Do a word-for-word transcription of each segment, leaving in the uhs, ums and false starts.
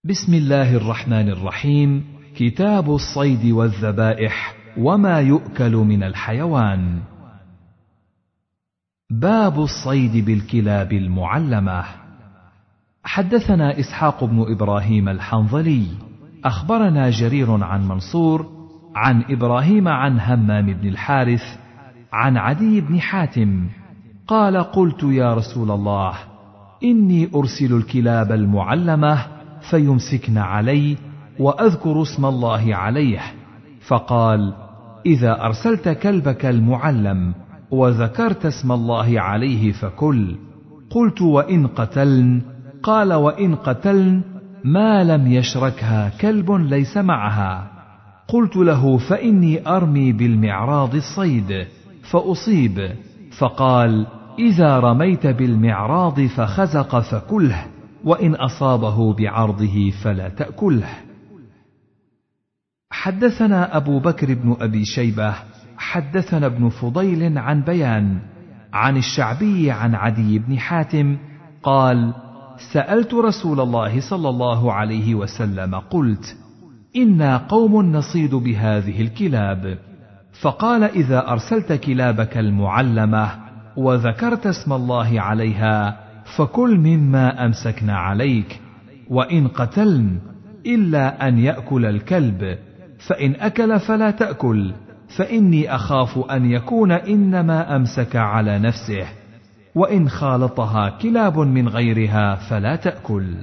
بسم الله الرحمن الرحيم. كتاب الصيد والذبائح وما يؤكل من الحيوان. باب الصيد بالكلاب المعلمة. حدثنا إسحاق بن إبراهيم الحنظلي أخبرنا جرير عن منصور عن إبراهيم عن همام بن الحارث عن عدي بن حاتم قال: قلت يا رسول الله، إني أرسل الكلاب المعلمة فيمسكن علي وأذكر اسم الله عليه، فقال: إذا أرسلت كلبك المعلم وذكرت اسم الله عليه فكل. قلت: وإن قتلن؟ قال: وإن قتلن ما لم يشركها كلب ليس معها. قلت له: فإني أرمي بالمعراض الصيد فأصيب. فقال: إذا رميت بالمعراض فخزق فكله، وإن أصابه بعرضه فلا تأكله. حدثنا أبو بكر بن أبي شيبة حدثنا ابن فضيل عن بيان عن الشعبي عن عدي بن حاتم قال: سألت رسول الله صلى الله عليه وسلم قلت: إنا قوم نصيد بهذه الكلاب، فقال: إذا أرسلت كلابك المعلمة وذكرت اسم الله عليها فكل مما أمسكن عليك، وإن قتلن إلا أن يأكل الكلب، فإن أكل فلا تأكل، فإني أخاف أن يكون إنما أمسك على نفسه، وإن خالطها كلاب من غيرها فلا تأكل.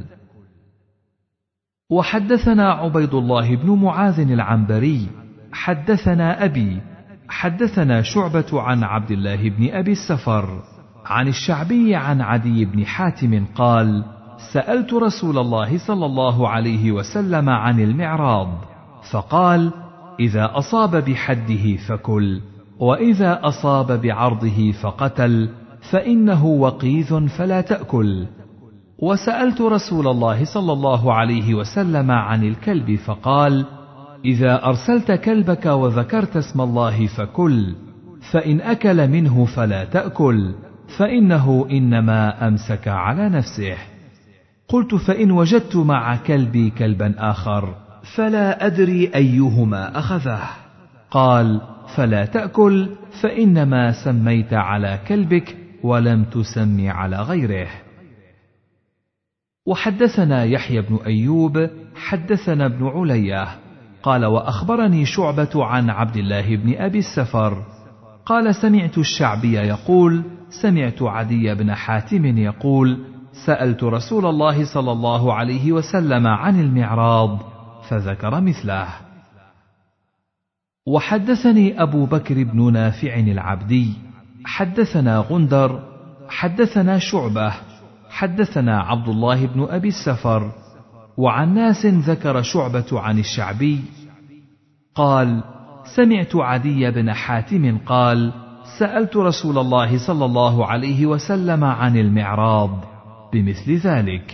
وحدثنا عبيد الله بن معاذ العنبري حدثنا أبي حدثنا شعبة عن عبد الله بن أبي السفر عن الشعبي عن عدي بن حاتم قال: سألت رسول الله صلى الله عليه وسلم عن المعراض، فقال: إذا أصاب بحده فكل، وإذا أصاب بعرضه فقتل، فإنه وقيذ فلا تأكل. وسألت رسول الله صلى الله عليه وسلم عن الكلب، فقال: إذا أرسلت كلبك وذكرت اسم الله فكل، فإن أكل منه فلا تأكل، فإنه إنما أمسك على نفسه. قلت: فإن وجدت مع كلبي كلبا آخر فلا أدري أيهما أخذه. قال: فلا تأكل، فإنما سميت على كلبك ولم تسمي على غيره. وحدثنا يحيى بن أيوب حدثنا ابن علية قال: وأخبرني شعبة عن عبد الله بن أبي السفر قال: سمعت الشعبي يقول: سمعت عدي بن حاتم يقول: سألت رسول الله صلى الله عليه وسلم عن المعراض فذكر مثله. وحدثني أبو بكر بن نافع العبدي حدثنا غندر حدثنا شعبة حدثنا عبد الله بن أبي السفر وعن ناس ذكر شعبة عن الشعبي قال: سمعت عدي بن حاتم قال: سألت رسول الله صلى الله عليه وسلم عن المعراض بمثل ذلك.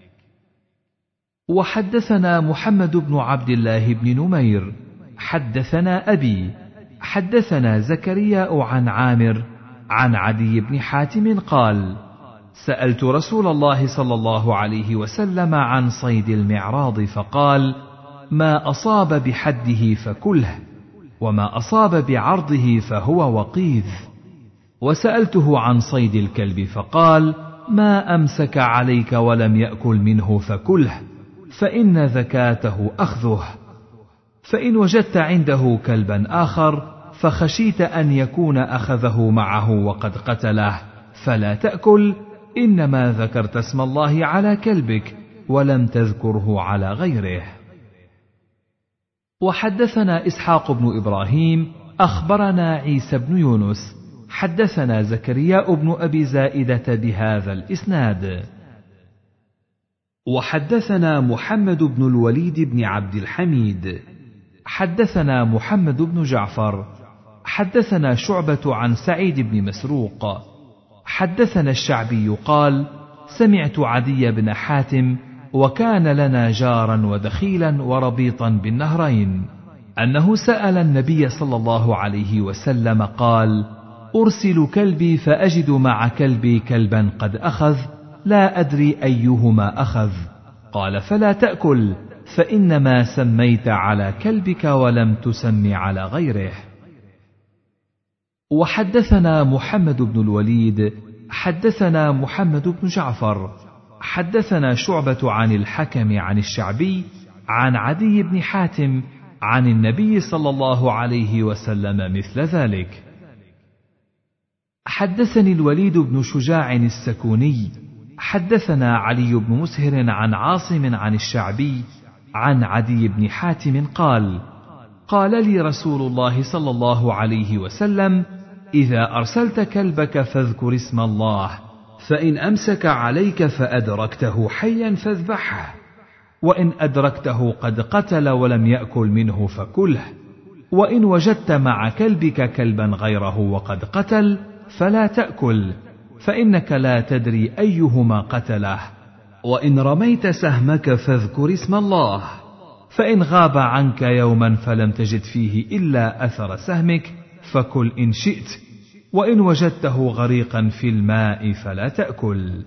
وحدثنا محمد بن عبد الله بن نمير حدثنا أبي حدثنا زكريا عن عامر عن عدي بن حاتم قال: سألت رسول الله صلى الله عليه وسلم عن صيد المعراض، فقال: ما أصاب بحده فكله، وما أصاب بعرضه فهو وقيذ. وسألته عن صيد الكلب، فقال: ما أمسك عليك ولم يأكل منه فكله، فإن ذكاته أخذه. فإن وجدت عنده كلبا آخر فخشيت أن يكون أخذه معه وقد قتله فلا تأكل، إنما ذكرت اسم الله على كلبك ولم تذكره على غيره. وحدثنا إسحاق بن إبراهيم أخبرنا عيسى بن يونس حدثنا زكريا بن أبي زائدة بهذا الإسناد. وحدثنا محمد بن الوليد بن عبد الحميد حدثنا محمد بن جعفر حدثنا شعبة عن سعيد بن مسروق حدثنا الشعبي قال: سمعت عدي بن حاتم وكان لنا جارا ودخيلا وربيطا بالنهرين أنه سأل النبي صلى الله عليه وسلم قال: أرسل كلبي فأجد مع كلبي كلبا قد أخذ، لا أدري أيهما أخذ، قال: فلا تأكل، فإنما سميت على كلبك ولم تسم على غيره. وحدثنا محمد بن الوليد حدثنا محمد بن جعفر حدثنا شعبة عن الحكم عن الشعبي عن عدي بن حاتم عن النبي صلى الله عليه وسلم مثل ذلك. حدثني الوليد بن شجاع السكوني حدثنا علي بن مسهر عن عاصم عن الشعبي عن عدي بن حاتم قال: قال لي رسول الله صلى الله عليه وسلم: إذا أرسلت كلبك فاذكر اسم الله، فإن أمسك عليك فأدركته حيا فاذبحه، وإن أدركته قد قتل ولم يأكل منه فكله، وإن وجدت مع كلبك كلبا غيره وقد قتل فلا تأكل، فإنك لا تدري أيهما قتله. وإن رميت سهمك فاذكر اسم الله، فإن غاب عنك يوما فلم تجد فيه إلا أثر سهمك فكل إن شئت، وإن وجدته غريقا في الماء فلا تأكل.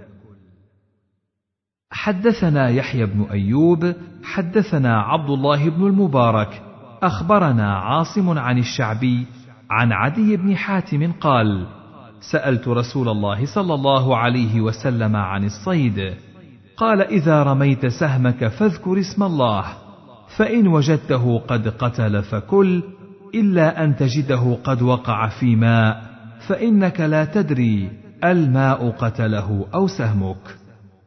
حدثنا يحيى بن أيوب حدثنا عبد الله بن المبارك أخبرنا عاصم عن الشعبي عن عدي بن حاتم قال: سألت رسول الله صلى الله عليه وسلم عن الصيد، قال: إذا رميت سهمك فاذكر اسم الله، فإن وجدته قد قتل فكل، إلا أن تجده قد وقع في ماء، فإنك لا تدري الماء قتله أو سهمك.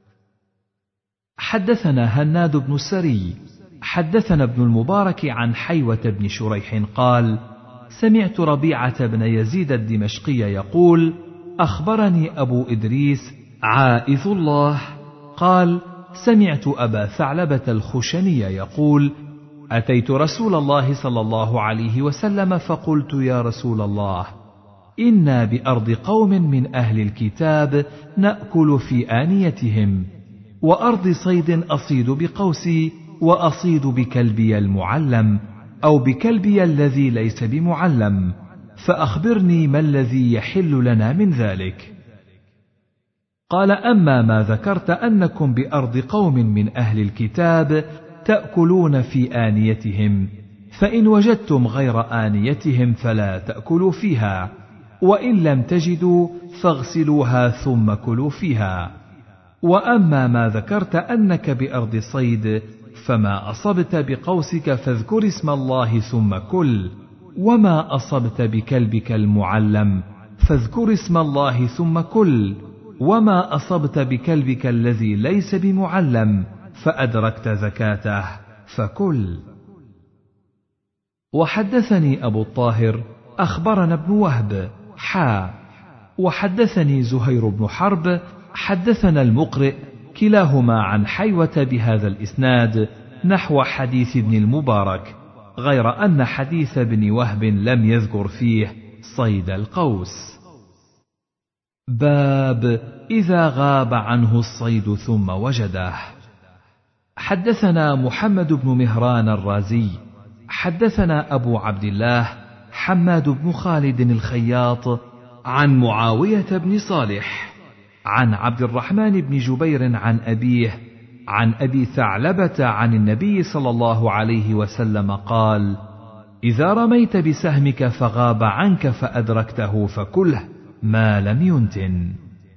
حدثنا هناد بن السري حدثنا ابن المبارك عن حيوة بن شريح قال: سمعت ربيعة بن يزيد الدمشقي يقول: أخبرني أبو إدريس عائذ الله قال: سمعت أبا ثعلبة الخشني يقول: أتيت رسول الله صلى الله عليه وسلم فقلت: يا رسول الله، إنا بأرض قوم من أهل الكتاب نأكل في آنيتهم، وأرض صيد أصيد بقوسي وأصيد بكلبي المعلم، أو بكلبي الذي ليس بمعلم، فأخبرني ما الذي يحل لنا من ذلك. قال: أما ما ذكرت أنكم بأرض قوم من أهل الكتاب تأكلون في آنيتهم، فإن وجدتم غير آنيتهم فلا تأكلوا فيها، وإن لم تجدوا فاغسلوها ثم كلوا فيها. وأما ما ذكرت أنك بأرض صيد، فما أصبت بقوسك فاذكر اسم الله ثم كل، وما أصبت بكلبك المعلم فاذكر اسم الله ثم كل، وما أصبت بكلبك الذي ليس بمعلم فأدركت زكاته فكل. وحدثني أبو الطاهر أخبرنا ابن وهب حا وحدثني زهير بن حرب حدثنا المقرئ كلاهما عن حيوة بهذا الإسناد نحو حديث ابن المبارك، غير أن حديث ابن وهب لم يذكر فيه صيد القوس. باب إذا غاب عنه الصيد ثم وجده. حدثنا محمد بن مهران الرازي حدثنا أبو عبد الله حماد بن خالد الخياط عن معاوية بن صالح عن عبد الرحمن بن جبير عن أبيه عن أبي ثعلبة عن النبي صلى الله عليه وسلم قال: إذا رميت بسهمك فغاب عنك فأدركته فكله ما لم ينتن.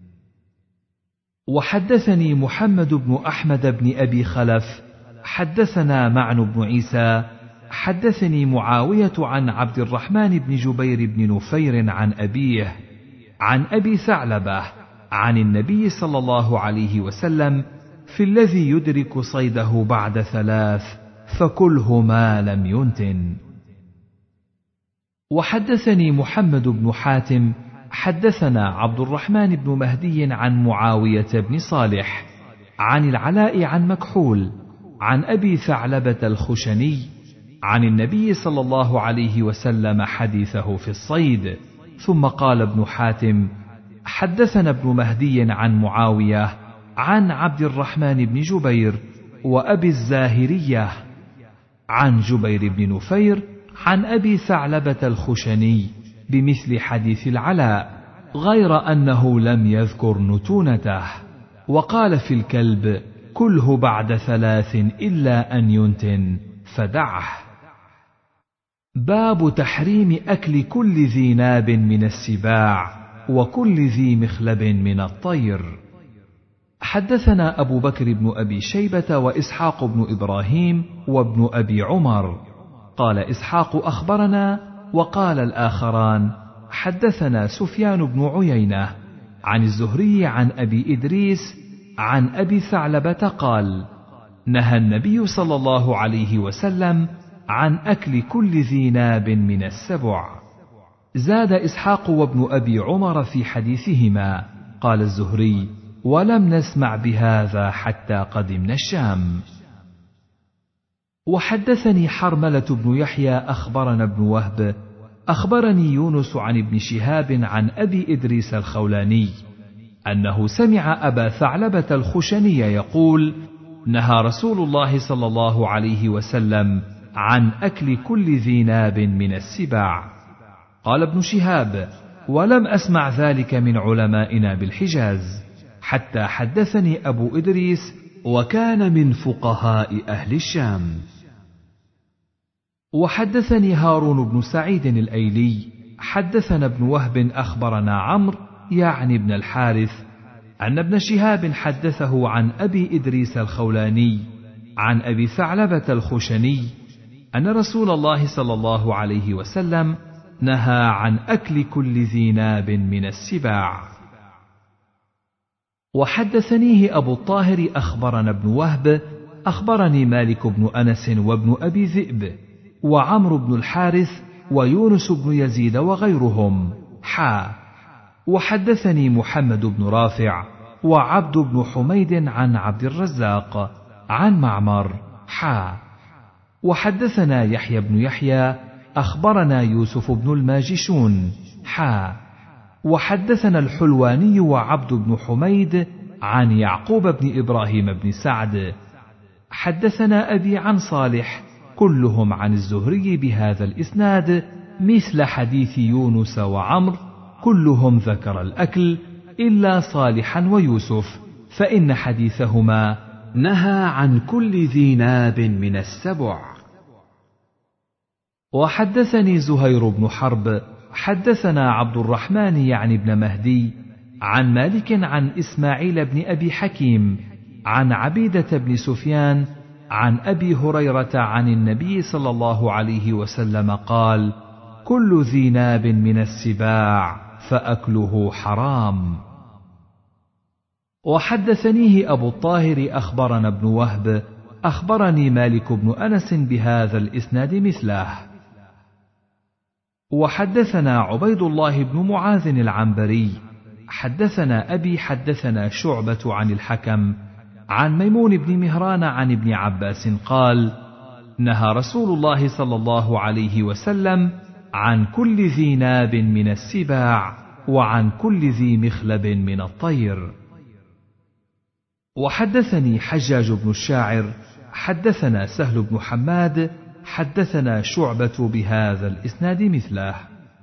وحدثني محمد بن أحمد بن أبي خلف حدثنا معن بن عيسى حدثني معاوية عن عبد الرحمن بن جبير بن نفير عن أبيه عن أبي ثعلبة عن النبي صلى الله عليه وسلم في الذي يدرك صيده بعد ثلاث فكله ما لم ينتن. وحدثني محمد بن حاتم حدثنا عبد الرحمن بن مهدي عن معاوية بن صالح عن العلاء عن مكحول عن أبي ثعلبة الخشني عن النبي صلى الله عليه وسلم حديثه في الصيد. ثم قال ابن حاتم: حدثنا ابن مهدي عن معاوية عن عبد الرحمن بن جبير وأبي الزاهرية عن جبير بن نفير عن أبي ثعلبة الخشني بمثل حديث العلاء، غير أنه لم يذكر نتونته. وقال في الكلب: كله بعد ثلاث إلا أن ينتن فدعه. باب تحريم أكل كل ذي ناب من السباع وكل ذي مخلب من الطير. حدثنا أبو بكر بن أبي شيبة وإسحاق بن إبراهيم وابن أبي عمر. قال إسحاق أخبرنا، وقال الآخران حدثنا سفيان بن عيينة عن الزهري عن أبي إدريس عن أبي ثعلبة قال: نهى النبي صلى الله عليه وسلم عن أكل كل ذي ناب من السبع. زاد إسحاق وابن أبي عمر في حديثهما. قال الزهري: ولم نسمع بهذا حتى قدمنا الشام. وحدثني حرملة بن يحيى أخبرنا ابن وهب أخبرني يونس عن ابن شهاب عن أبي إدريس الخولاني أنه سمع أبا ثعلبة الخشني يقول: نهى رسول الله صلى الله عليه وسلم عن أكل كل ذي ناب من السباع. قال ابن شهاب: ولم أسمع ذلك من علمائنا بالحجاز، حتى حدثني أبو إدريس وكان من فقهاء أهل الشام. وحدثني هارون بن سعيد الأيلي حدثنا ابن وهب أخبرنا عمرو يعني ابن الحارث أن ابن شهاب حدثه عن أبي إدريس الخولاني عن أبي ثعلبة الخشني أن رسول الله صلى الله عليه وسلم نهى عن أكل كل ذي ناب من السباع. وحدثنيه أبو الطاهر أخبرنا ابن وهب أخبرني مالك بن أنس وابن أبي ذئب وعمرو بن الحارث ويونس بن يزيد وغيرهم حا. وحدثني محمد بن رافع وعبد بن حميد عن عبد الرزاق عن معمر حا. وحدثنا يحيى بن يحيى أخبرنا يوسف بن الماجشون حا. وحدثنا الحلواني وعبد بن حميد عن يعقوب بن إبراهيم بن سعد حدثنا أبي عن صالح كلهم عن الزهري بهذا الإسناد مثل حديث يونس وعمر، كلهم ذكر الأكل إلا صالحا ويوسف، فإن حديثهما نهى عن كل ذي ناب من السبع. وحدثني زهير بن حرب حدثنا عبد الرحمن يعني ابن مهدي عن مالك عن إسماعيل بن أبي حكيم عن عبيدة بن سفيان عن أبي هريرة عن النبي صلى الله عليه وسلم قال: كل ذي ناب من السباع فأكله حرام. وحدثنيه أبو الطاهر أخبرنا ابن وهب أخبرني مالك بن أنس بهذا الإسناد مثله. وحدثنا عبيد الله بن معاذ العنبري حدثنا أبي حدثنا شعبة عن الحكم عن ميمون بن مهران عن ابن عباس قال: نهى رسول الله صلى الله عليه وسلم عن كل ذي ناب من السباع وعن كل ذي مخلب من الطير. وحدثني حجاج بن الشاعر حدثنا سهل بن حماد حدثنا شعبة بهذا الإسناد مثله.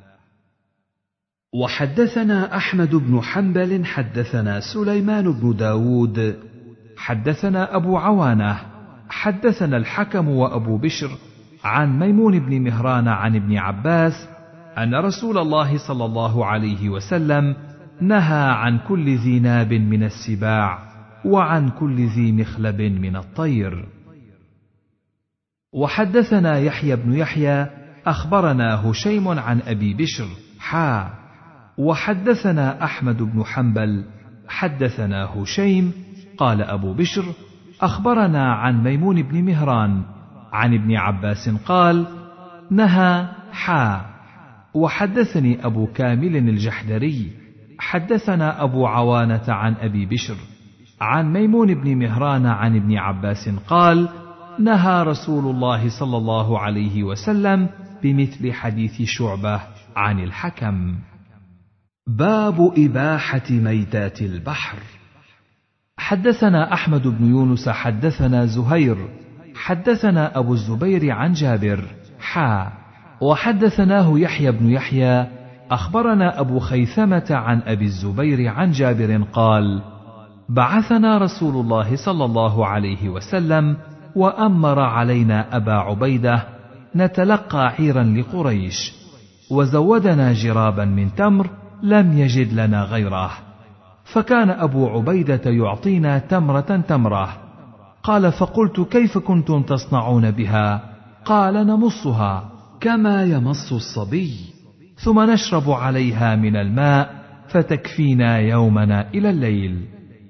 وحدثنا أحمد بن حنبل حدثنا سليمان بن داود حدثنا أبو عوانة حدثنا الحكم وأبو بشر عن ميمون بن مهران عن ابن عباس أن رسول الله صلى الله عليه وسلم نهى عن كل ذي ناب من السباع وعن كل ذي مخلب من الطير. وحدثنا يحيى بن يحيى أخبرنا هشيم عن أبي بشر حا. وحدثنا أحمد بن حنبل حدثنا هشيم قال أبو بشر أخبرنا عن ميمون بن مهران عن ابن عباس قال: نهى حا. وحدثني أبو كامل الجحدري حدثنا أبو عوانة عن أبي بشر عن ميمون بن مهران عن ابن عباس قال: نهى رسول الله صلى الله عليه وسلم بمثل حديث شعبة عن الحكم. باب إباحة ميتات البحر. حدثنا أحمد بن يونس حدثنا زهير حدثنا أبو الزبير عن جابر حا. وحدثناه يحيى بن يحيى أخبرنا أبو خيثمة عن أبي الزبير عن جابر قال: بعثنا رسول الله صلى الله عليه وسلم وأمر علينا أبا عبيدة نتلقى عيرا لقريش، وزودنا جرابا من تمر لم يجد لنا غيره، فكان أبو عبيدة يعطينا تمرة تمرة. قال: فقلت: كيف كنتم تصنعون بها؟ قال: نمصها كما يمص الصبي، ثم نشرب عليها من الماء فتكفينا يومنا إلى الليل.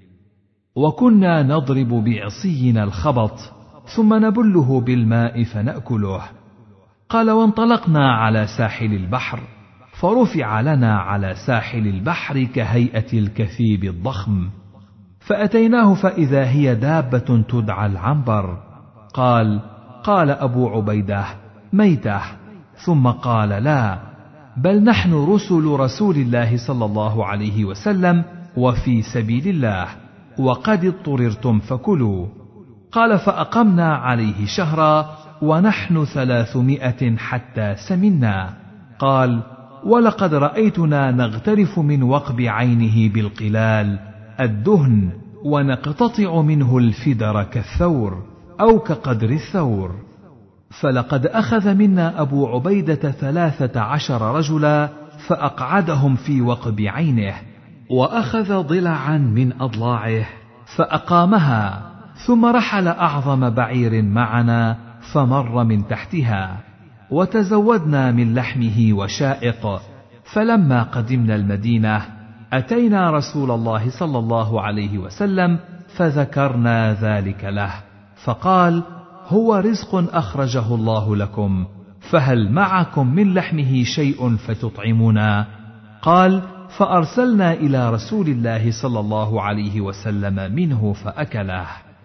وكنا نضرب بعصينا الخبط ثم نبله بالماء فنأكله. قال: وانطلقنا على ساحل البحر، فرفع لنا على ساحل البحر كهيئة الكثيب الضخم، فأتيناه فإذا هي دابة تدعى العنبر. قال: قال أبو عبيدة: ميتة. ثم قال: لا، بل نحن رسل رسول الله صلى الله عليه وسلم وفي سبيل الله، وقد اضطررتم فكلوا. قال: فأقمنا عليه شهرا ونحن ثلاثمائة حتى سمنا. قال: ولقد رأيتنا نغترف من وقب عينه بالقلال الدهن، ونقتطع منه الفدر كالثور أو كقدر الثور. فلقد أخذ منا أبو عبيدة ثلاثة عشر رجلا فأقعدهم في وقب عينه، وأخذ ضلعا من أضلاعه فأقامها، ثم رحل أعظم بعير معنا فمر من تحتها، وتزودنا من لحمه وشائق. فلما قدمنا المدينة أتينا رسول الله صلى الله عليه وسلم فذكرنا ذلك له، فقال: هو رزق أخرجه الله لكم، فهل معكم من لحمه شيء فتطعمنا؟ قال: فأرسلنا إلى رسول الله صلى الله عليه وسلم منه فأكله.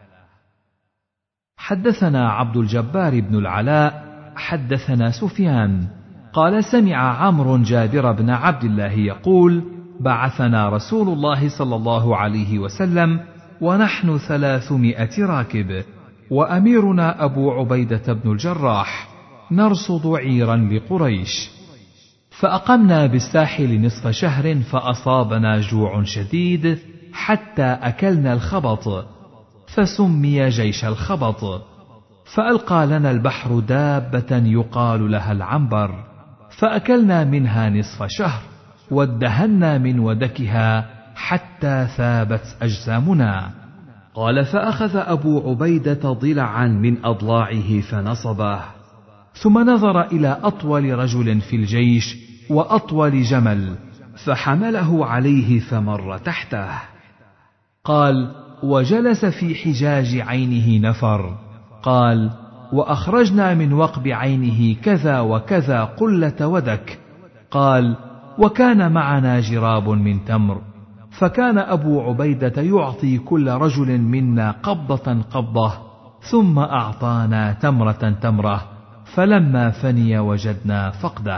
حدثنا عبد الجبار بن العلاء حدثنا سفيان قال: سمع عمرو جابر بن عبد الله يقول: بعثنا رسول الله صلى الله عليه وسلم ونحن ثلاثمائة راكب، وأميرنا أبو عبيدة بن الجراح، نرصد عيرا لقريش، فأقمنا بالساحل نصف شهر، فأصابنا جوع شديد حتى أكلنا الخبط، فسمي جيش الخبط. فألقى لنا البحر دابة يقال لها العنبر، فأكلنا منها نصف شهر، وادهنا من ودكها حتى ثابت أجسامنا. قال: فأخذ أبو عبيدة ضلعا من أضلاعه فنصبه، ثم نظر إلى أطول رجل في الجيش وأطول جمل، فحمله عليه فمر تحته. قال: وجلس في حجاج عينه نفر. قال: وأخرجنا من وقب عينه كذا وكذا قلة ودك. قال: وكان معنا جراب من تمر، فكان أبو عبيدة يعطي كل رجل منا قبضة قبضة، ثم أعطانا تمرة تمرة، فلما فني وجدنا فقده.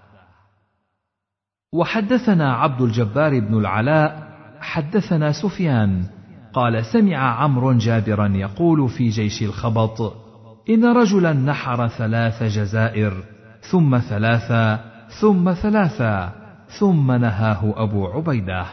وحدثنا عبد الجبار بن العلاء حدثنا سفيان قال: سمع عمرو جابرا يقول في جيش الخبط: إن رجلا نحر ثلاث جزائر، ثم ثلاثا، ثم ثلاثا، ثم نهاه أبو عبيدة.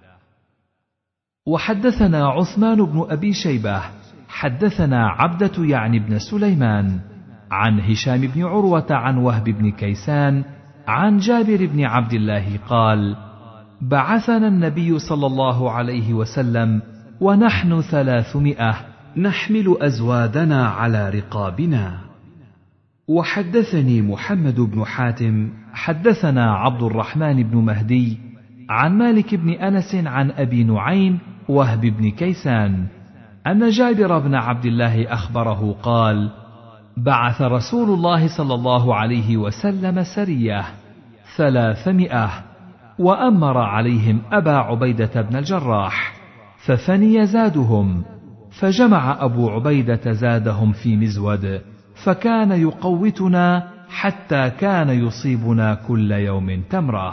وحدثنا عثمان بن أبي شيبة حدثنا عبدة يعني بن سليمان عن هشام بن عروة عن وهب بن كيسان عن جابر بن عبد الله قال: بعثنا النبي صلى الله عليه وسلم ونحن ثلاثمائة نحمل أزوادنا على رقابنا. وحدثني محمد بن حاتم حدثنا عبد الرحمن بن مهدي عن مالك بن أنس عن أبي نعيم وهب بن كيسان أن جابر بن عبد الله أخبره قال: بعث رسول الله صلى الله عليه وسلم سرية ثلاثمائة، وأمر عليهم أبا عبيدة بن الجراح، ففني زادهم، فجمع أبو عبيدة زادهم في مزود، فكان يقوتنا حتى كان يصيبنا كل يوم تمرة.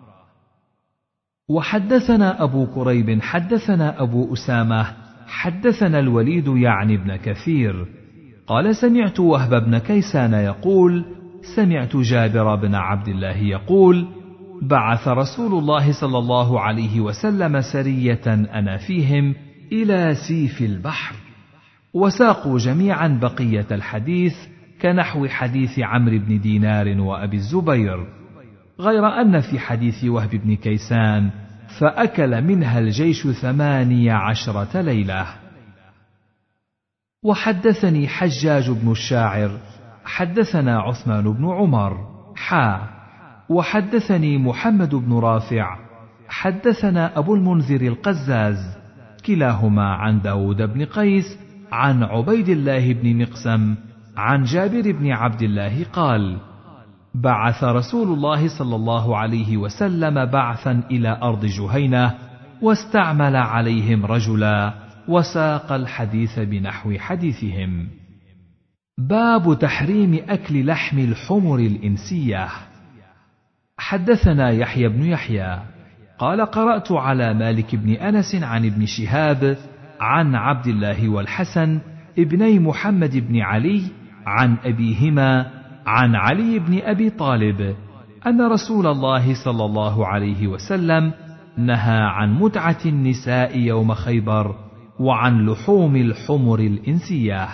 وحدثنا أبو كريب حدثنا أبو أسامة حدثنا الوليد يعني بن كثير قال: سمعت وهب بن كيسان يقول: سمعت جابر بن عبد الله يقول: بعث رسول الله صلى الله عليه وسلم سرية أنا فيهم إلى سيف البحر. وساقوا جميعا بقية الحديث كنحو حديث عمرو بن دينار وأبي الزبير، غير أن في حديث وهب بن كيسان فأكل منها الجيش ثماني عشرة ليلة. وحدثني حجاج بن الشاعر حدثنا عثمان بن عمر حا وحدثني محمد بن رافع حدثنا أبو المنذر القزاز كلاهما عن داود بن قيس عن عبيد الله بن مقسم عن جابر بن عبد الله قال: بعث رسول الله صلى الله عليه وسلم بعثا إلى أرض جهينة واستعمل عليهم رجلا، وساق الحديث بنحو حديثهم. باب تحريم أكل لحم الحمر الإنسية. حدثنا يحيى بن يحيى قال: قرأت على مالك بن أنس عن ابن شهاب عن عبد الله والحسن ابني محمد بن علي عن أبيهما عن علي بن أبي طالب أن رسول الله صلى الله عليه وسلم نهى عن متعة النساء يوم خيبر وعن لحوم الحمر الإنسية.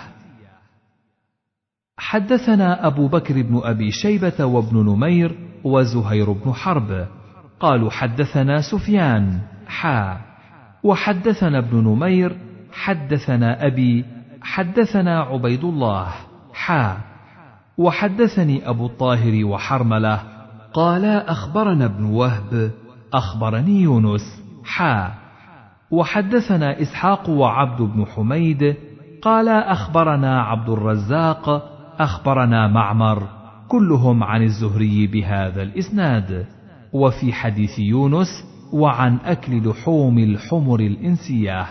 حدثنا أبو بكر بن أبي شيبة وابن نمير وزهير بن حرب قالوا حدثنا سفيان حا وحدثنا ابن نمير حدثنا أبي حدثنا عبيد الله حا وحدثني أبو الطاهر وحرملة قالا أخبرنا ابن وهب أخبرني يونس حا وحدثنا إسحاق وعبد بن حميد قالا أخبرنا عبد الرزاق أخبرنا معمر كلهم عن الزهري بهذا الإسناد. وفي حديث يونس وعن أكل لحوم الحمر الإنسية.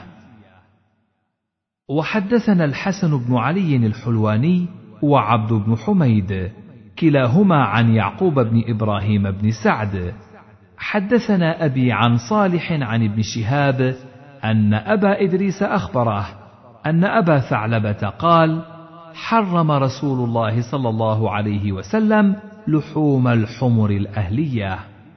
وحدثنا الحسن بن علي الحلواني وعبد بن حميد كلاهما عن يعقوب بن إبراهيم بن سعد حدثنا أبي عن صالح عن ابن شهاب أن أبا إدريس أخبره أن أبا ثعلبة قال: حرم رسول الله صلى الله عليه وسلم لحوم الحمر الأهلية.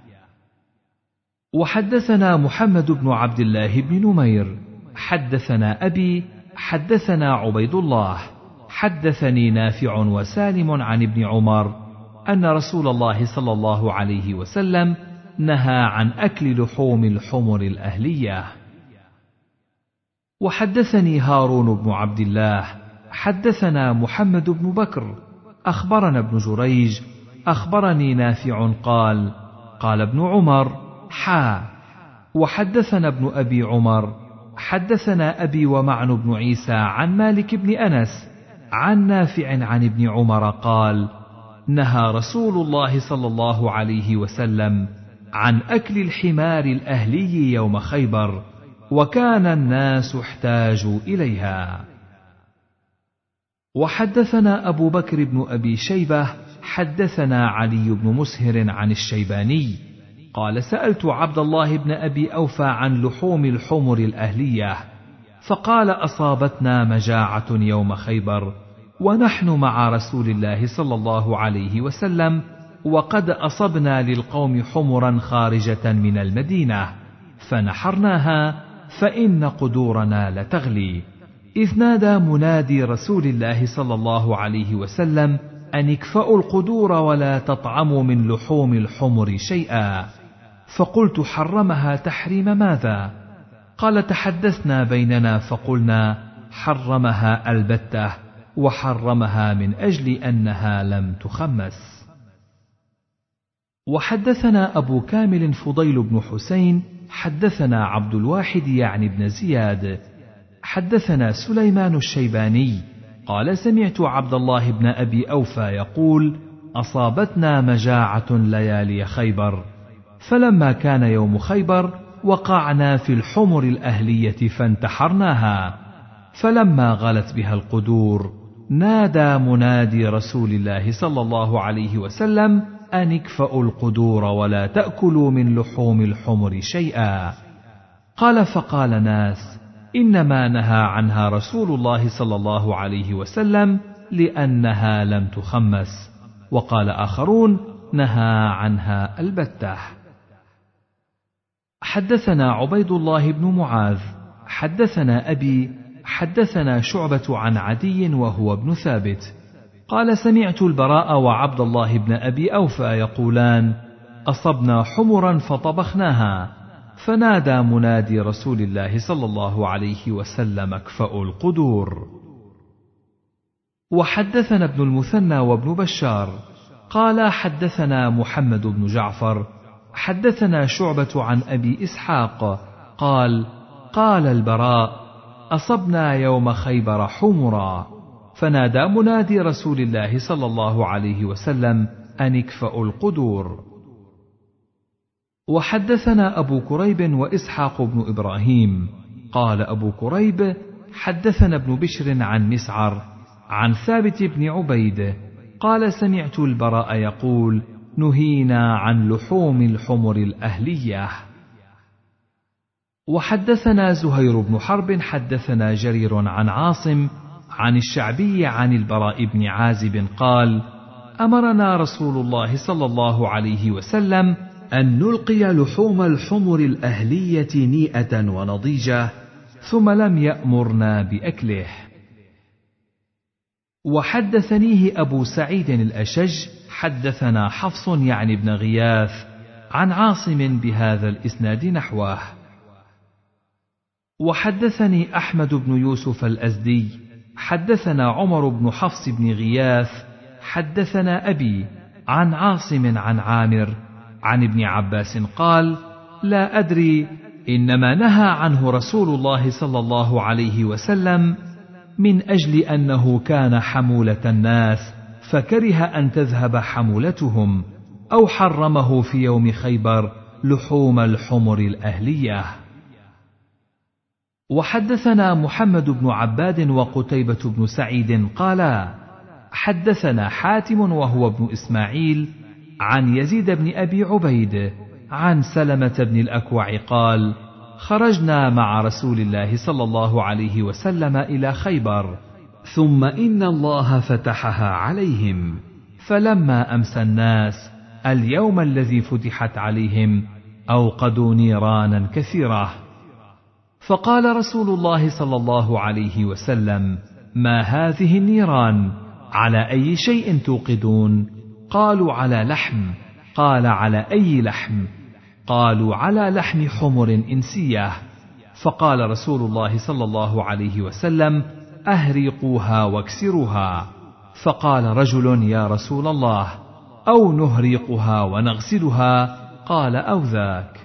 وحدثنا محمد بن عبد الله بن نمير حدثنا أبي حدثنا عبيد الله حدثني نافع وسالم عن ابن عمر أن رسول الله صلى الله عليه وسلم نهى عن أكل لحوم الحمر الأهلية. وحدثني هارون بن عبد الله حدثنا محمد بن بكر أخبرنا ابن جريج أخبرني نافع قال: قال ابن عمر حا وحدثنا ابن أبي عمر حدثنا أبي ومعن بن عيسى عن مالك بن أنس عن نافع عن ابن عمر قال: نهى رسول الله صلى الله عليه وسلم عن أكل الحمار الأهلي يوم خيبر، وكان الناس احتاجوا إليها. وحدثنا أبو بكر بن أبي شيبة حدثنا علي بن مسهر عن الشيباني قال: سألت عبد الله بن أبي أوفى عن لحوم الحمر الأهلية، فقال: أصابتنا مجاعة يوم خيبر ونحن مع رسول الله صلى الله عليه وسلم، وقد أصبنا للقوم حمرا خارجة من المدينة فنحرناها فإن قدورنا لتغلي، إذ نادى منادي رسول الله صلى الله عليه وسلم أن اكفأوا القدور ولا تطعموا من لحوم الحمر شيئا، فقلت: حرمها تحريم ماذا؟ قال: تحدثنا بيننا فقلنا: حرمها البتة، وحرمها من أجل أنها لم تخمس. وحدثنا أبو كامل فضيل بن حسين حدثنا عبد الواحد يعني بن زياد حدثنا سليمان الشيباني قال: سمعت عبد الله بن أبي أوفى يقول: أصابتنا مجاعة ليالي خيبر، فلما كان يوم خيبر وقعنا في الحمر الأهلية فانتحرناها، فلما غلت بها القدور نادى منادي رسول الله صلى الله عليه وسلم أن اكفأوا القدور ولا تأكلوا من لحوم الحمر شيئا. قال: فقال ناس: إنما نهى عنها رسول الله صلى الله عليه وسلم لأنها لم تخمس، وقال آخرون: نهى عنها البتة. حدثنا عبيد الله بن معاذ حدثنا أبي حدثنا شعبة عن عدي وهو ابن ثابت قال سمعت البراء وعبد الله بن أبي أوفى يقولان أصبنا حمرا فطبخناها فنادى منادي رسول الله صلى الله عليه وسلم اكفأوا القدور. وحدثنا ابن المثنى وابن بشار قال حدثنا محمد بن جعفر حدثنا شعبة عن أبي إسحاق قال قال البراء أصبنا يوم خيبر حمرا فنادى منادي رسول الله صلى الله عليه وسلم أن اكفأوا القدور. وحدثنا أبو كريب وإسحاق بن إبراهيم قال أبو كريب حدثنا ابن بشر عن مسعر عن ثابت بن عبيد قال سمعت البراء يقول نهينا عن لحوم الحمر الأهلية. وحدثنا زهير بن حرب حدثنا جرير عن عاصم عن الشعبي عن البراء بن عازب قال أمرنا رسول الله صلى الله عليه وسلم أن نلقي لحوم الحمر الأهلية نيئة ونضيجة ثم لم يأمرنا بأكله. وحدثنيه أبو سعيد الأشج حدثنا حفص يعني بن غياث عن عاصم بهذا الإسناد نحوه. وحدثني أحمد بن يوسف الأزدي حدثنا عمر بن حفص بن غياث حدثنا أبي عن عاصم عن عامر عن ابن عباس قال لا أدري إنما نهى عنه رسول الله صلى الله عليه وسلم من أجل أنه كان حمولة الناس فكره أن تذهب حمولتهم أو حرمه في يوم خيبر لحوم الحمر الأهلية. وحدثنا محمد بن عباد وقتيبة بن سعيد قالا حدثنا حاتم وهو ابن إسماعيل عن يزيد بن أبي عبيد عن سلمة بن الأكوع قال خرجنا مع رسول الله صلى الله عليه وسلم إلى خيبر ثم إن الله فتحها عليهم فلما أمسى الناس اليوم الذي فتحت عليهم أوقدوا نيرانا كثيرة فقال رسول الله صلى الله عليه وسلم ما هذه النيران على أي شيء توقدون؟ قالوا على لحم. قال على أي لحم؟ قالوا على لحم حمر إنسية. فقال رسول الله صلى الله عليه وسلم أهريقوها واكسروها. فقال رجل يا رسول الله أو نهريقها ونغسلها؟ قال أو ذاك.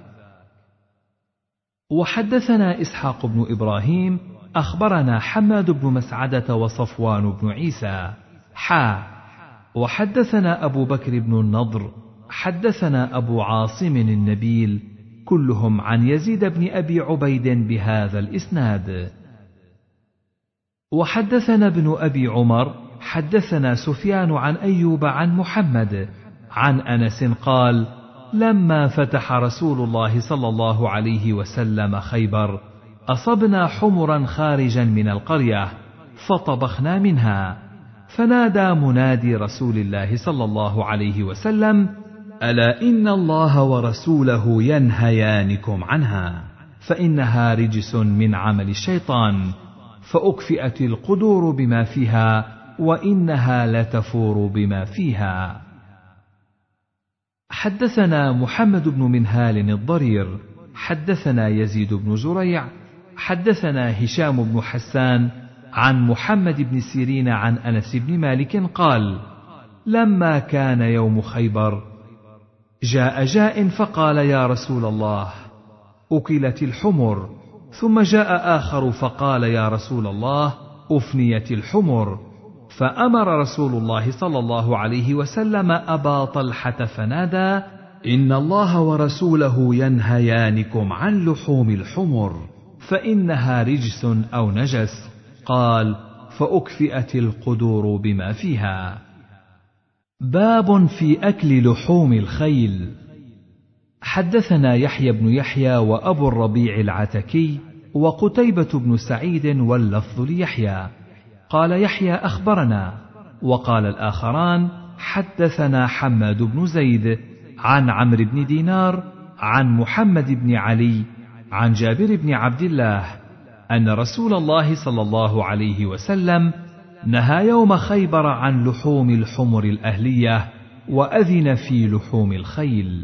وحدثنا إسحاق بن إبراهيم أخبرنا حماد بن مسعدة وصفوان بن عيسى حا وحدثنا أبو بكر بن النضر حدثنا أبو عاصم النبيل كلهم عن يزيد بن أبي عبيد بهذا الإسناد. وحدثنا ابن أبي عمر حدثنا سفيان عن أيوب عن محمد عن أنس قال لما فتح رسول الله صلى الله عليه وسلم خيبر أصبنا حمرا خارجا من القرية فطبخنا منها فنادى منادي رسول الله صلى الله عليه وسلم ألا إن الله ورسوله ينهيانكم عنها فإنها رجس من عمل الشيطان فأكفئت القدور بما فيها وإنها لتفور بما فيها. حدثنا محمد بن منهال الضرير حدثنا يزيد بن زريع حدثنا هشام بن حسان عن محمد بن سيرين عن أنس بن مالك قال لما كان يوم خيبر جاء جاء فقال يا رسول الله أكلت الحمر ثم جاء آخر فقال يا رسول الله أفنيت الحمر فأمر رسول الله صلى الله عليه وسلم أبا طلحة فنادى إن الله ورسوله ينهيانكم عن لحوم الحمر فإنها رجس أو نجس. قال فأكفئت القدور بما فيها. باب في أكل لحوم الخيل. حدثنا يحيى بن يحيى وأبو الربيع العتكي وقتيبة بن سعيد واللفظ ليحيى قال يحيى أخبرنا وقال الآخران حدثنا حماد بن زيد عن عمرو بن دينار عن محمد بن علي عن جابر بن عبد الله أن رسول الله صلى الله عليه وسلم نهى يوم خيبر عن لحوم الحمر الأهلية وأذن في لحوم الخيل.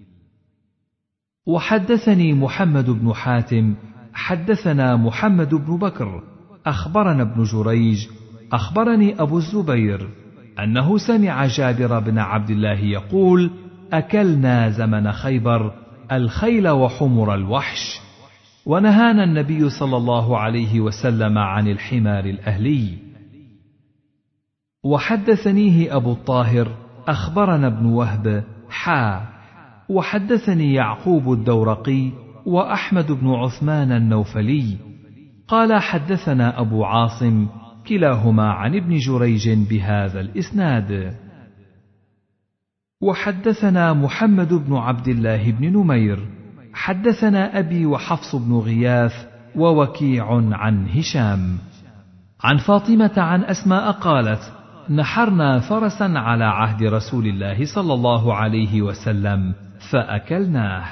وحدثني محمد بن حاتم حدثنا محمد بن بكر أخبرنا ابن جريج أخبرني أبو الزبير أنه سمع جابر بن عبد الله يقول: أكلنا زمن خيبر الخيل وحمر الوحش، ونهانا النبي صلى الله عليه وسلم عن الحمار الأهلي. وحدثنيه أبو الطاهر أخبرنا ابن وهب حا وحدثني يعقوب الدورقي وأحمد بن عثمان النوفلي قال حدثنا أبو عاصم كلاهما عن ابن جريج بهذا الإسناد. وحدثنا محمد بن عبد الله بن نمير حدثنا أبي وحفص بن غياث ووكيع عن هشام عن فاطمة عن أسماء قالت: نحرنا فرسا على عهد رسول الله صلى الله عليه وسلم فأكلناه.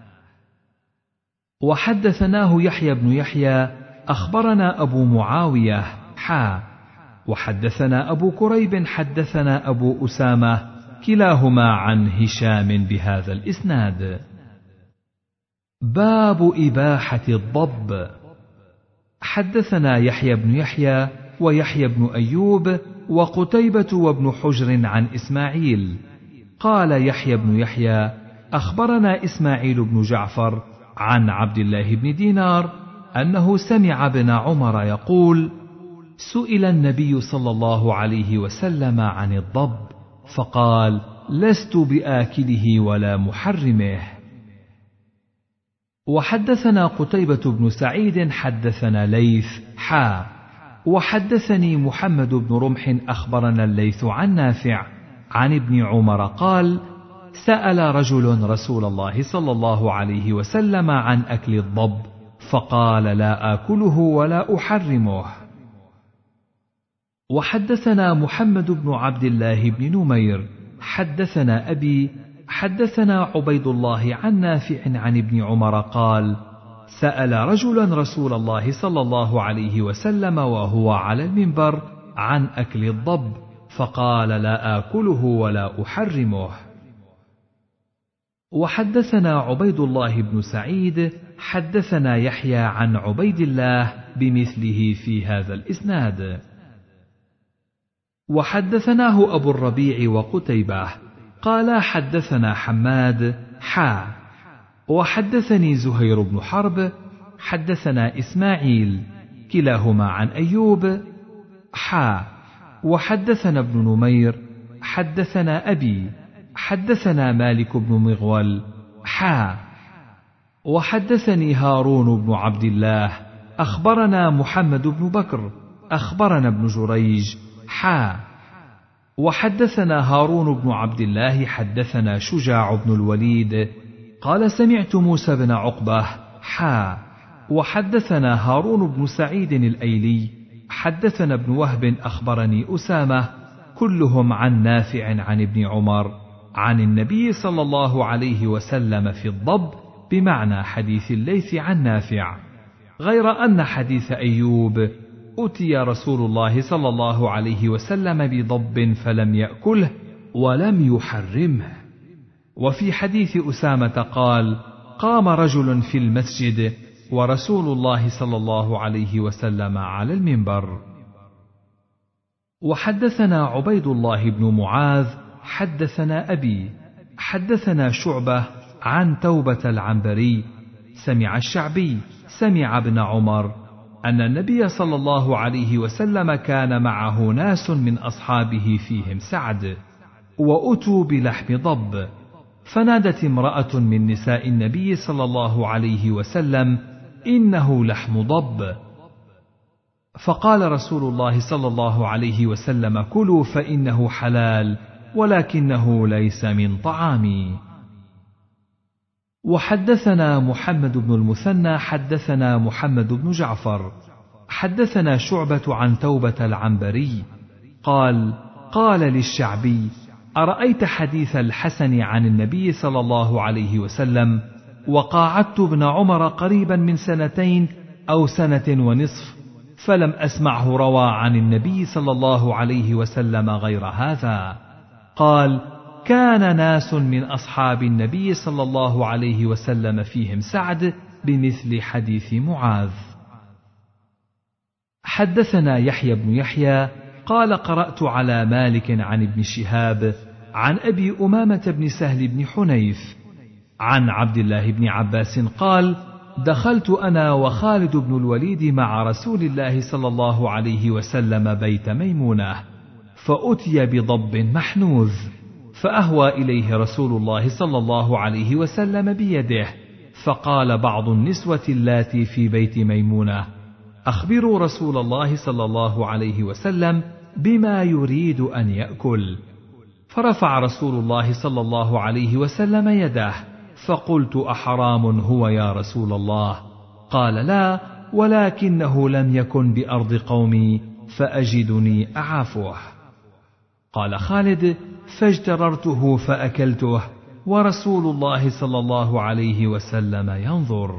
وحدثناه يحيى بن يحيى أخبرنا أبو معاوية حا وحدثنا أبو كريب حدثنا أبو أسامة كلاهما عن هشام بهذا الإسناد. باب إباحة الضب. حدثنا يحيى بن يحيى ويحيى بن أيوب وقتيبة وابن حجر عن إسماعيل قال يحيى بن يحيى أخبرنا إسماعيل بن جعفر عن عبد الله بن دينار أنه سمع ابن عمر يقول: سئل النبي صلى الله عليه وسلم عن الضب فقال: لست بآكله ولا محرمه. وحدثنا قتيبة بن سعيد حدثنا ليث حا وحدثني محمد بن رمح أخبرنا الليث عن نافع عن ابن عمر قال: سأل رجل رسول الله صلى الله عليه وسلم عن أكل الضب فقال: لا آكله ولا أحرمه. وحدثنا محمد بن عبد الله بن نمير حدثنا أبي حدثنا عبيد الله عن نافع عن ابن عمر قال: سأل رجلا رسول الله صلى الله عليه وسلم وهو على المنبر عن أكل الضب فقال: لا آكله ولا أحرمه. وحدثنا عبيد الله بن سعيد حدثنا يحيى عن عبيد الله بمثله في هذا الإسناد. وحدثناه أبو الربيع وقتيبة قال حدثنا حماد حا وحدثني زهير بن حرب حدثنا إسماعيل كلاهما عن أيوب حا وحدثنا ابن نمير حدثنا أبي حدثنا مالك بن مغول حا وحدثني هارون بن عبد الله أخبرنا محمد بن بكر أخبرنا ابن جريج حا وحدثنا هارون بن عبد الله حدثنا شجاع بن الوليد قال سمعت موسى بن عقبة حا وحدثنا هارون بن سعيد الأيلي حدثنا ابن وهب أخبرني أسامة كلهم عن نافع عن ابن عمر عن النبي صلى الله عليه وسلم في الضب بمعنى حديث الليث عن نافع، غير أن حديث أيوب أتي رسول الله صلى الله عليه وسلم بضب فلم يأكله ولم يحرمه. وفي حديث أسامة قال: قام رجل في المسجد ورسول الله صلى الله عليه وسلم على المنبر. وحدثنا عبيد الله بن معاذ حدثنا أبي حدثنا شعبة عن توبة العنبري سمع الشعبي سمع ابن عمر أن النبي صلى الله عليه وسلم كان معه ناس من أصحابه فيهم سعد وأتوا بلحم ضب، فنادت امرأة من نساء النبي صلى الله عليه وسلم: إنه لحم ضب. فقال رسول الله صلى الله عليه وسلم: كلوا فإنه حلال ولكنه ليس من طعامي. وحدثنا محمد بن المثنى حدثنا محمد بن جعفر حدثنا شعبة عن توبة العنبري قال: قال للشعبي: أرأيت حديث الحسن عن النبي صلى الله عليه وسلم؟ وقاعدت ابن عمر قريبا من سنتين أو سنة ونصف، فلم أسمعه روى عن النبي صلى الله عليه وسلم غير هذا. قال: كان ناس من أصحاب النبي صلى الله عليه وسلم فيهم سعد بمثل حديث معاذ. حدثنا يحيى بن يحيى قال: قرأت على مالك عن ابن شهاب عن أبي أمامة بن سهل بن حنيف عن عبد الله بن عباس قال: دخلت أنا وخالد بن الوليد مع رسول الله صلى الله عليه وسلم بيت ميمونة، فأتي بضب محنوذ، فأهوى إليه رسول الله صلى الله عليه وسلم بيده، فقال بعض النسوة اللاتي في بيت ميمونة: أخبروا رسول الله صلى الله عليه وسلم بما يريد أن يأكل. فرفع رسول الله صلى الله عليه وسلم يده، فقلت: أحرام هو يا رسول الله؟ قال: لا، ولكنه لم يكن بأرض قومي فأجدني أعافه. قال خالد: فاجتررته فأكلته، ورسول الله صلى الله عليه وسلم ينظر.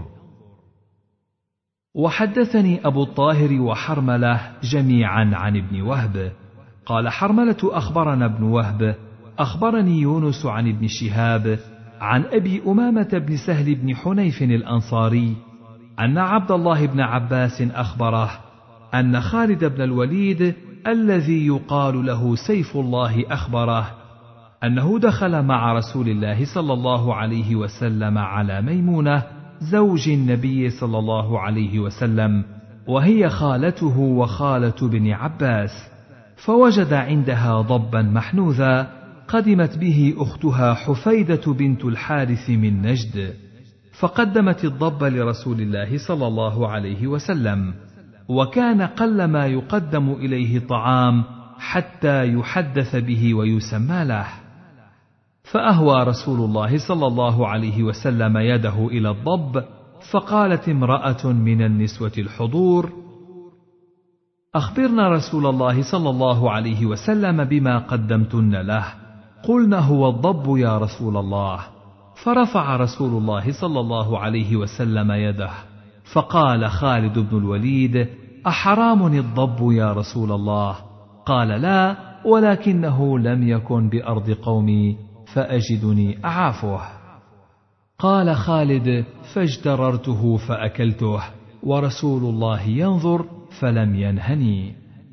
وحدثني أبو الطاهر وحرملة جميعا عن ابن وهب قال حرملة: أخبرنا ابن وهب أخبرني يونس عن ابن شهاب عن أبي أمامة بن سهل بن حنيف الأنصاري أن عبد الله بن عباس أخبره أن خالد بن الوليد الذي يقال له سيف الله أخبره أنه دخل مع رسول الله صلى الله عليه وسلم على ميمونة زوج النبي صلى الله عليه وسلم، وهي خالته وخالة بن عباس، فوجد عندها ضبا محنوذا قدمت به أختها حفيدة بنت الحارث من نجد، فقدمت الضب لرسول الله صلى الله عليه وسلم، وكان قل ما يقدم إليه طعام حتى يحدث به ويسمى له. فأهوى رسول الله صلى الله عليه وسلم يده إلى الضب، فقالت امرأة من النسوة الحضور: أخبرنا رسول الله صلى الله عليه وسلم بما قدمتن له. قلنا: هو الضب يا رسول الله. فرفع رسول الله صلى الله عليه وسلم يده، فقال خالد بن الوليد: أحرام الضب يا رسول الله؟ قال: لا، ولكنه لم يكن بأرض قومي فأجدني أعافه. قال خالد: فاجتررته فأكلته، ورسول الله ينظر فلم ينهني.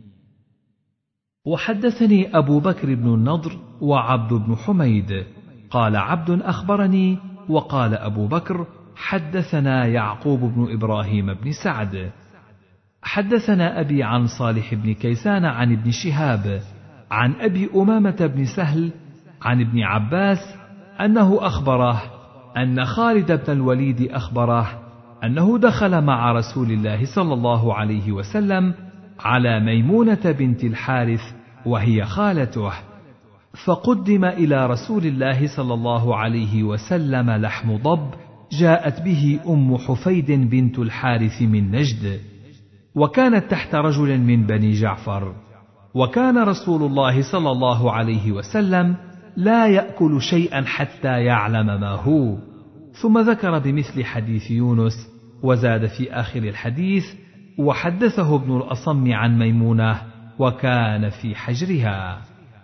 وحدثني أبو بكر بن النضر وعبد بن حميد قال عبد أخبرني، وقال أبو بكر: حدثنا يعقوب بن إبراهيم بن سعد حدثنا أبي عن صالح بن كيسان عن ابن شهاب عن أبي أمامة بن سهل عن ابن عباس أنه أخبره أن خالد بن الوليد أخبره أنه دخل مع رسول الله صلى الله عليه وسلم على ميمونة بنت الحارث وهي خالته، فقدم إلى رسول الله صلى الله عليه وسلم لحم ضب جاءت به أم حفيد بنت الحارث من نجد، وكانت تحت رجل من بني جعفر، وكان رسول الله صلى الله عليه وسلم لا يأكل شيئا حتى يعلم ما هو. ثم ذكر بمثل حديث يونس، وزاد في آخر الحديث: وحدثه ابن الأصم عن ميمونة وكان في حجرها.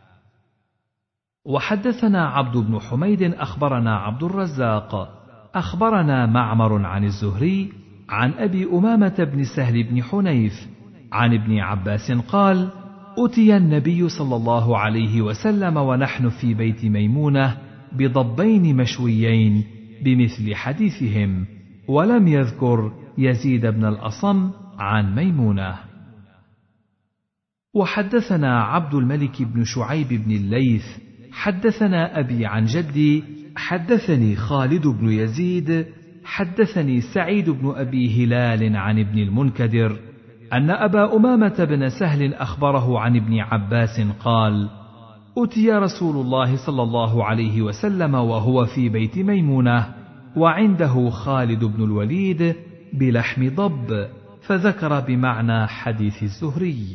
وحدثنا عبد بن حميد أخبرنا عبد الرزاق أخبرنا معمر عن الزهري عن أبي أمامة بن سهل بن حنيف عن ابن عباس قال: أتي النبي صلى الله عليه وسلم ونحن في بيت ميمونة بضبين مشويين بمثل حديثهم، ولم يذكر يزيد بن الأصم عن ميمونة. وحدثنا عبد الملك بن شعيب بن الليث حدثنا أبي عن جدي حدثني خالد بن يزيد حدثني سعيد بن أبي هلال عن ابن المنكدر أن أبا أمامة بن سهل أخبره عن ابن عباس قال: أتي رسول الله صلى الله عليه وسلم وهو في بيت ميمونة وعنده خالد بن الوليد بلحم ضب، فذكر بمعنى حديث الزهري.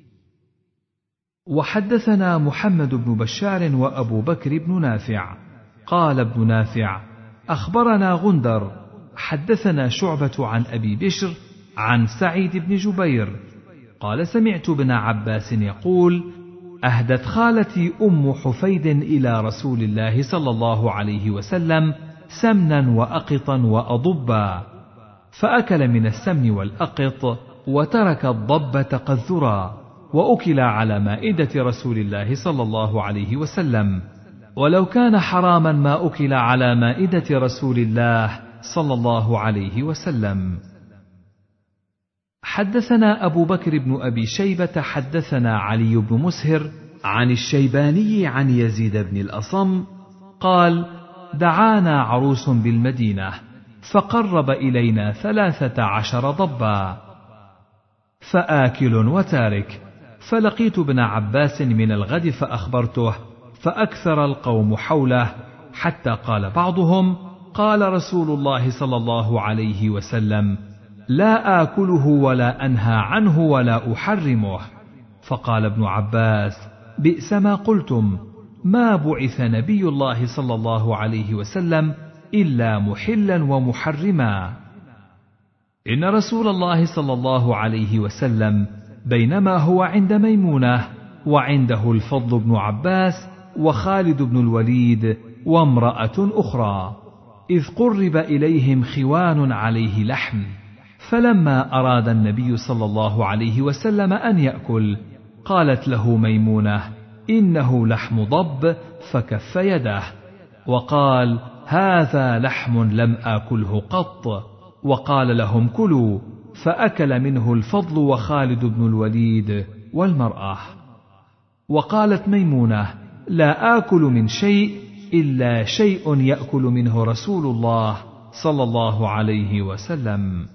وحدثنا محمد بن بشار وأبو بكر بن نافع قال ابن نافع: أخبرنا غندر حدثنا شعبة عن أبي بشر عن سعيد بن جبير قال سمعت ابن عباس يقول أهدت خالتي أم حفيد إلى رسول الله صلى الله عليه وسلم سمنا وأقطا وأضبا، فأكل من السمن والأقط وترك الضب تقذرا، وأكل على مائدة رسول الله صلى الله عليه وسلم، ولو كان حراما ما أكل على مائدة رسول الله صلى الله عليه وسلم. حدثنا أبو بكر بن أبي شيبة حدثنا علي بن مسهر عن الشيباني عن يزيد بن الأصم قال دعانا عروس بالمدينة فقرب إلينا ثلاثة عشر ضبا، فآكل وتارك، فلقيت ابن عباس من الغد فأخبرته، فأكثر القوم حوله حتى قال بعضهم قال رسول الله صلى الله عليه وسلم لا آكله ولا أنهى عنه ولا أحرمه. فقال ابن عباس بئس ما قلتم، ما بعث نبي الله صلى الله عليه وسلم إلا محلا ومحرما. إن رسول الله صلى الله عليه وسلم بينما هو عند ميمونة وعنده الفضل بن عباس وخالد بن الوليد وامرأة أخرى، إذ قرب إليهم خوان عليه لحم، فلما أراد النبي صلى الله عليه وسلم أن يأكل قالت له ميمونة إنه لحم ضب، فكف يده وقال هذا لحم لم آكله قط، وقال لهم كلوا، فأكل منه الفضل وخالد بن الوليد والمرأة. وقالت ميمونة لا آكل من شيء إلا شيء يأكل منه رسول الله صلى الله عليه وسلم.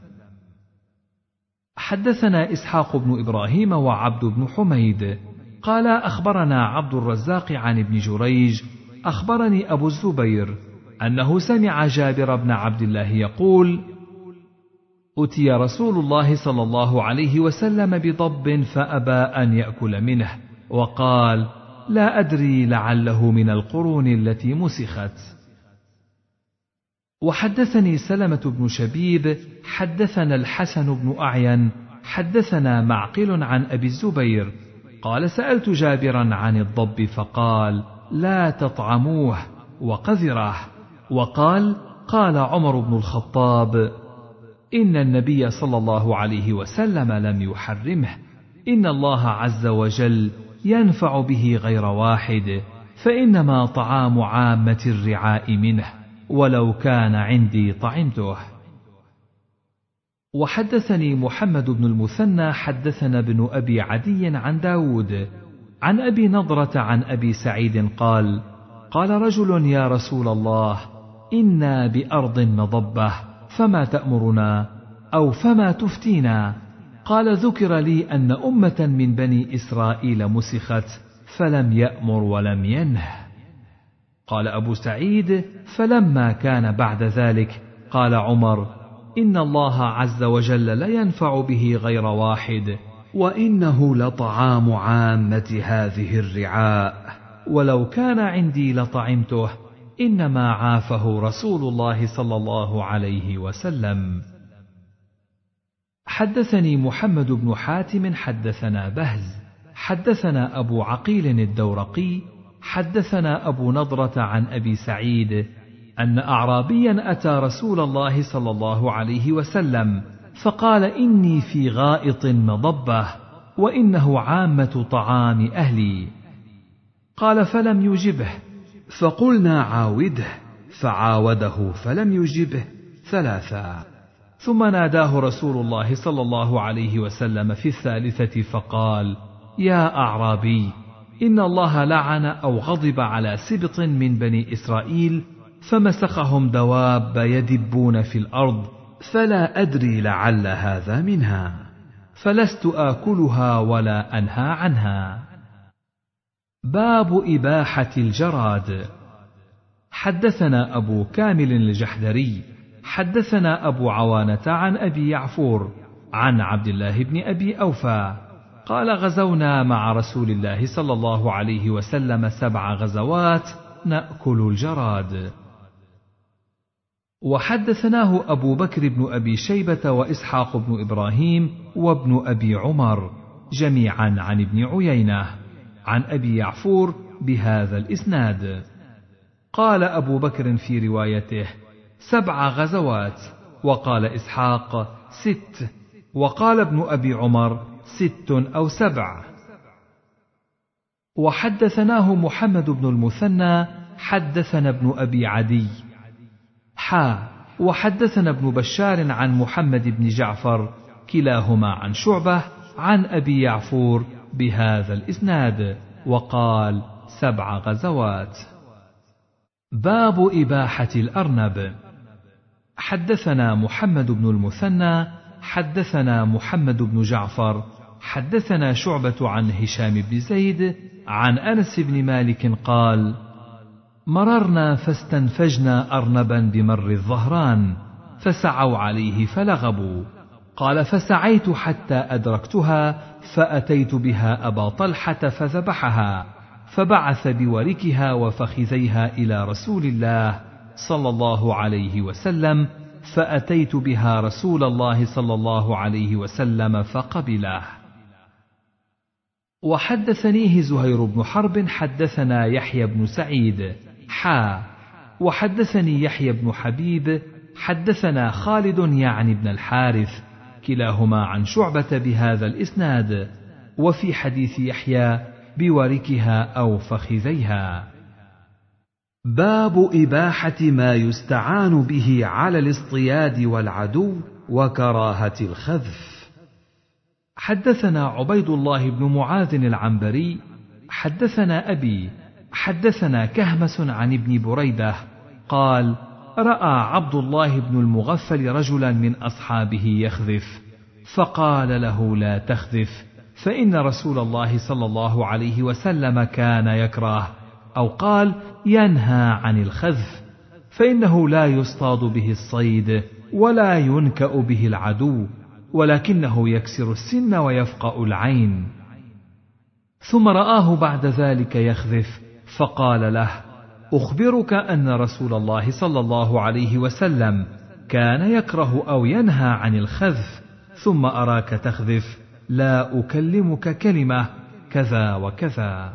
حدثنا إسحاق بن إبراهيم وعبد بن حميد قال أخبرنا عبد الرزاق عن ابن جريج أخبرني أبو الزبير أنه سمع جابر بن عبد الله يقول أتي رسول الله صلى الله عليه وسلم بضب فأبى أن يأكل منه، وقال لا أدري لعله من القرون التي مسخت. وحدثني سلمة بن شبيب حدثنا الحسن بن أعين حدثنا معقل عن أبي الزبير قال سألت جابرا عن الضب فقال لا تطعموه وقذره. وقال قال عمر بن الخطاب إن النبي صلى الله عليه وسلم لم يحرمه، إن الله عز وجل ينفع به غير واحد، فإنما طعام عامة الرعاء منه، ولو كان عندي طعمته. وحدثني محمد بن المثنى حدثنا ابن أبي عدي عن داود عن أبي نضرة عن أبي سعيد قال قال رجل يا رسول الله إنا بأرض مضبة فما تأمرنا أو فما تفتينا؟ قال ذكر لي أن أمة من بني إسرائيل مسخت فلم يأمر ولم ينه. قال أبو سعيد فلما كان بعد ذلك قال عمر إن الله عز وجل لا ينفع به غير واحد، وإنه لطعام عامة هذه الرعاء، ولو كان عندي لطعمته، إنما عافه رسول الله صلى الله عليه وسلم. حدثني محمد بن حاتم حدثنا بهز حدثنا أبو عقيل الدورقي حدثنا أبو نضرة عن أبي سعيد أن أعرابيا أتى رسول الله صلى الله عليه وسلم فقال إني في غائط مضبة وإنه عامة طعام أهلي. قال فلم يجبه، فقلنا عاوده، فعاوده فلم يجبه ثلاثا، ثم ناداه رسول الله صلى الله عليه وسلم في الثالثة فقال يا أعرابي إن الله لعن أو غضب على سبط من بني إسرائيل فمسخهم دواب يدبون في الأرض، فلا أدري لعل هذا منها، فلست آكلها ولا أنهى عنها. باب إباحة الجراد. حدثنا أبو كامل الجحدري حدثنا أبو عوانة عن أبي يعفور عن عبد الله بن أبي أوفى قال غزونا مع رسول الله صلى الله عليه وسلم سبع غزوات نأكل الجراد. وحدثناه أبو بكر بن أبي شيبة وإسحاق بن إبراهيم وابن أبي عمر جميعا عن ابن عيينة عن أبي يعفور بهذا الإسناد. قال أبو بكر في روايته: سبع غزوات، وقال إسحاق: ست، وقال ابن أبي عمر: ست أو سبع. وحدثناه محمد بن المثنى حدثنا ابن أبي عدي حا وحدثنا ابن بشار عن محمد بن جعفر كلاهما عن شعبة عن أبي يعفور بهذا الإسناد، وقال: سبع غزوات. باب إباحة الأرنب. حدثنا محمد بن المثنى حدثنا محمد بن جعفر حدثنا شعبة عن هشام بن زيد عن أنس بن مالك قال: مررنا فاستنفجنا أرنبا بمر الظهران فسعوا عليه فلغبوا. قال: فسعيت حتى أدركتها فأتيت بها أبا طلحة فذبحها، فبعث بوركها وفخذيها إلى رسول الله صلى الله عليه وسلم، فأتيت بها رسول الله صلى الله عليه وسلم فقبله. وحدثنيه زهير بن حرب حدثنا يحيى بن سعيد حا وحدثني يحيى بن حبيب حدثنا خالد يعني بن الحارث كلاهما عن شعبة بهذا الإسناد، وفي حديث يحيى بوركها أو فخذيها. باب إباحة ما يستعان به على الاصطياد والعدو وكراهة الخذف. حدثنا عبيد الله بن معاذ العنبري حدثنا أبي حدثنا كهمس عن ابن بريدة قال: رأى عبد الله بن المغفل رجلا من أصحابه يخذف، فقال له: لا تخذف، فإن رسول الله صلى الله عليه وسلم كان يكره، أو قال ينهى عن الخذف، فإنه لا يصطاد به الصيد ولا ينكأ به العدو، ولكنه يكسر السن ويفقأ العين. ثم رآه بعد ذلك يخذف، فقال له: أخبرك أن رسول الله صلى الله عليه وسلم كان يكره أو ينهى عن الخذف، ثم أراك تخذف، لا أكلمك كلمة كذا وكذا.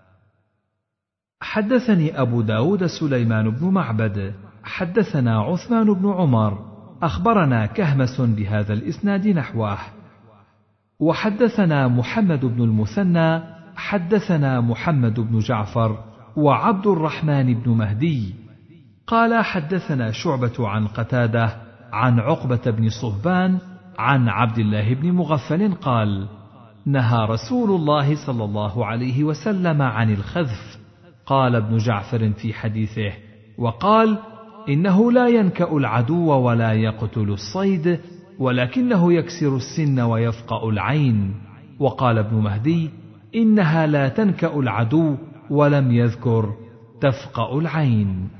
حدثني أبو داود سليمان بن معبد حدثنا عثمان بن عمر أخبرنا كهمس بهذا الإسناد نحوه. وحدثنا محمد بن المثنى حدثنا محمد بن جعفر وعبد الرحمن بن مهدي قال: حدثنا شعبة عن قتادة عن عقبة بن صهبان عن عبد الله بن مغفل قال: نهى رسول الله صلى الله عليه وسلم عن الخذف. قال ابن جعفر في حديثه: وقال: إنه لا ينكأ العدو ولا يقتل الصيد، ولكنه يكسر السن ويفقأ العين. وقال ابن مهدي: إنها لا تنكأ العدو، ولم يذكر تفقأ العين.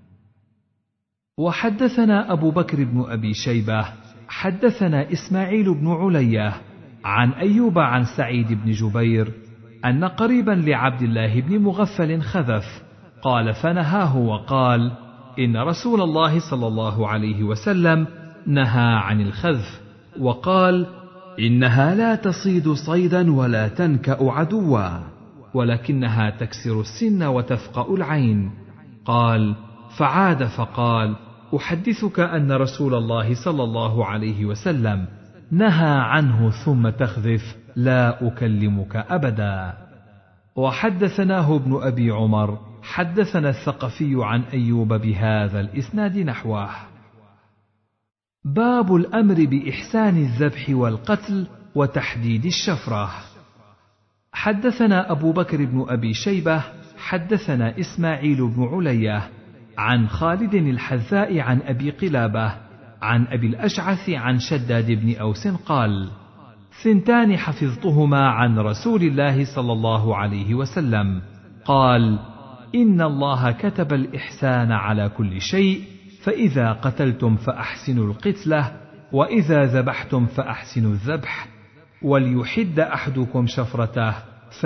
وحدثنا أبو بكر بن أبي شيبة حدثنا إسماعيل بن علية عن أيوب عن سعيد بن جبير أن قريبا لعبد الله بن مغفل خذف، قال: فنهاه وقال: إن رسول الله صلى الله عليه وسلم نهى عن الخذف، وقال: إنها لا تصيد صيدا ولا تنكأ عدوا، ولكنها تكسر السن وتفقأ العين. قال: فعاد فقال: أحدثك أن رسول الله صلى الله عليه وسلم نهى عنه ثم تخذف، لا أكلمك أبدا. وحدثناه ابن أبي عمر حدثنا الثقفي عن أيوب بهذا الإسناد نحوه. باب الأمر بإحسان الذبح والقتل وتحديد الشفرة. حدثنا أبو بكر بن أبي شيبة حدثنا إسماعيل بن علية عن خالد الحذاء عن أبي قلابة عن أبي الأشعث عن شداد بن أوس قال: ثنتان حفظتهما عن رسول الله صلى الله عليه وسلم، قال: إن الله كتب الإحسان على كل شيء، فإذا قتلتم فأحسنوا القتلة، وإذا ذبحتم فأحسنوا الذبح، وليحد أحدكم شفرته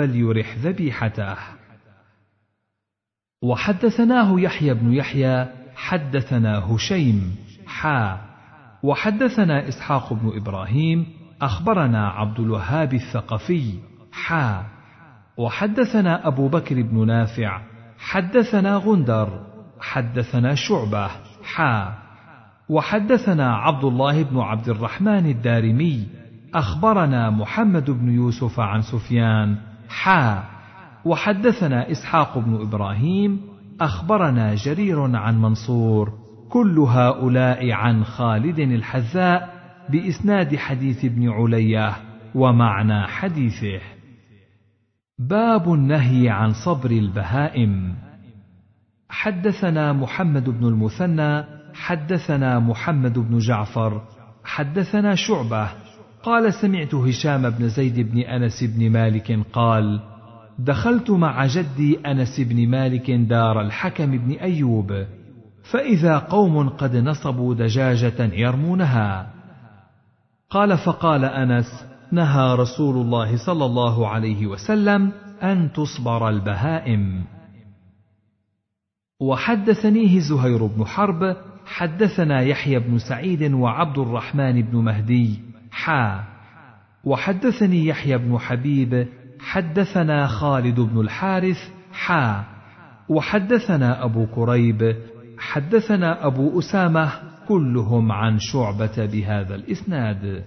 فليرح ذبيحته. وحدثناه يحيى بن يحيى حدثنا هشيم حا وحدثنا إسحاق بن إبراهيم أخبرنا عبد الوهاب الثقفي حا وحدثنا أبو بكر بن نافع حدثنا غندر حدثنا شعبة حا وحدثنا عبد الله بن عبد الرحمن الدارمي أخبرنا محمد بن يوسف عن سفيان حا وحدثنا إسحاق بن إبراهيم أخبرنا جرير عن منصور كل هؤلاء عن خالد الحذاء بإسناد حديث ابن علية ومعنى حديثه. باب النهي عن صبر البهائم. حدثنا محمد بن المثنى حدثنا محمد بن جعفر حدثنا شعبة قال سمعت هشام بن زيد بن أنس بن مالك قال دخلت مع جدي أنس بن مالك دار الحكم بن أيوب فإذا قوم قد نصبوا دجاجة يرمونها. قال فقال أنس نهى رسول الله صلى الله عليه وسلم أن تصبر البهائم. وحدثنيه زهير بن حرب حدثنا يحيى بن سعيد وعبد الرحمن بن مهدي حا وحدثني يحيى بن حبيب حدثنا خالد بن الحارث حا وحدثنا أبو كريب حدثنا أبو أسامة كلهم عن شعبة بهذا الإسناد.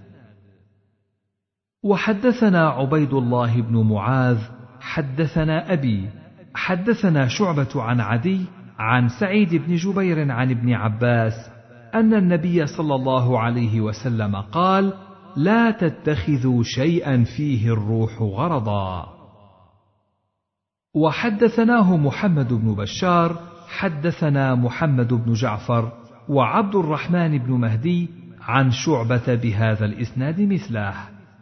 وحدثنا عبيد الله بن معاذ حدثنا أبي حدثنا شعبة عن عدي عن سعيد بن جبير عن ابن عباس أن النبي صلى الله عليه وسلم قال لا تتخذوا شيئا فيه الروح غرضا. وحدثناه محمد بن بشار حدثنا محمد بن جعفر وعبد الرحمن بن مهدي عن شعبة بهذا الإسناد مثله.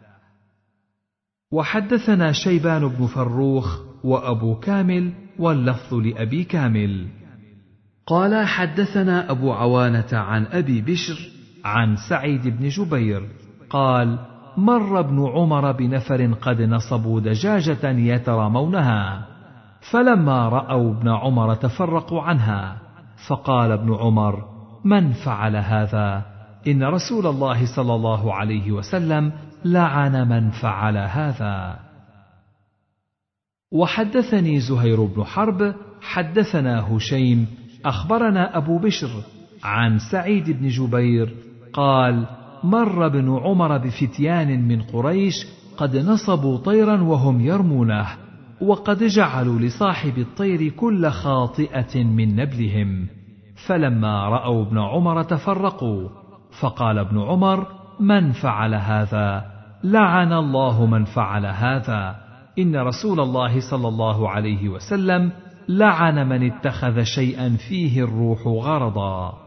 وحدثنا شيبان بن فروخ وأبو كامل واللفظ لأبي كامل قال حدثنا أبو عوانة عن أبي بشر عن سعيد بن جبير قال مر ابن عمر بنفر قد نصبوا دجاجة يترمونها فلما رأوا ابن عمر تفرقوا عنها فقال ابن عمر من فعل هذا إن رسول الله صلى الله عليه وسلم لعن من فعل هذا. وحدثني زهير بن حرب حدثنا هشيم أخبرنا أبو بشر عن سعيد بن جبير قال مر ابن عمر بفتيان من قريش قد نصبوا طيرا وهم يرمونه وقد جعلوا لصاحب الطير كل خاطئة من نبلهم فلما رأوا ابن عمر تفرقوا فقال ابن عمر من فعل هذا لعن الله من فعل هذا إن رسول الله صلى الله عليه وسلم لعن من اتخذ شيئا فيه الروح غرضا.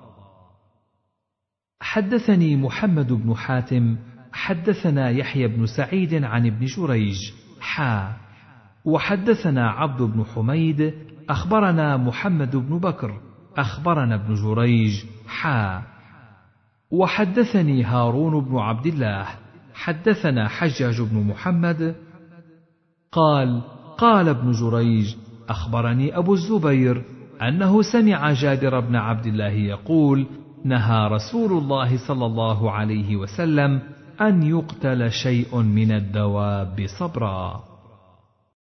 حدثني محمد بن حاتم حدثنا يحيى بن سعيد عن ابن جريج حا وحدثنا عبد بن حميد أخبرنا محمد بن بكر أخبرنا ابن جريج حا وحدثني هارون بن عبد الله حدثنا حجاج بن محمد قال قال ابن جريج أخبرني أبو الزبير أنه سمع جابر بن عبد الله يقول نهى رسول الله صلى الله عليه وسلم أن يقتل شيء من الدواب صبرا.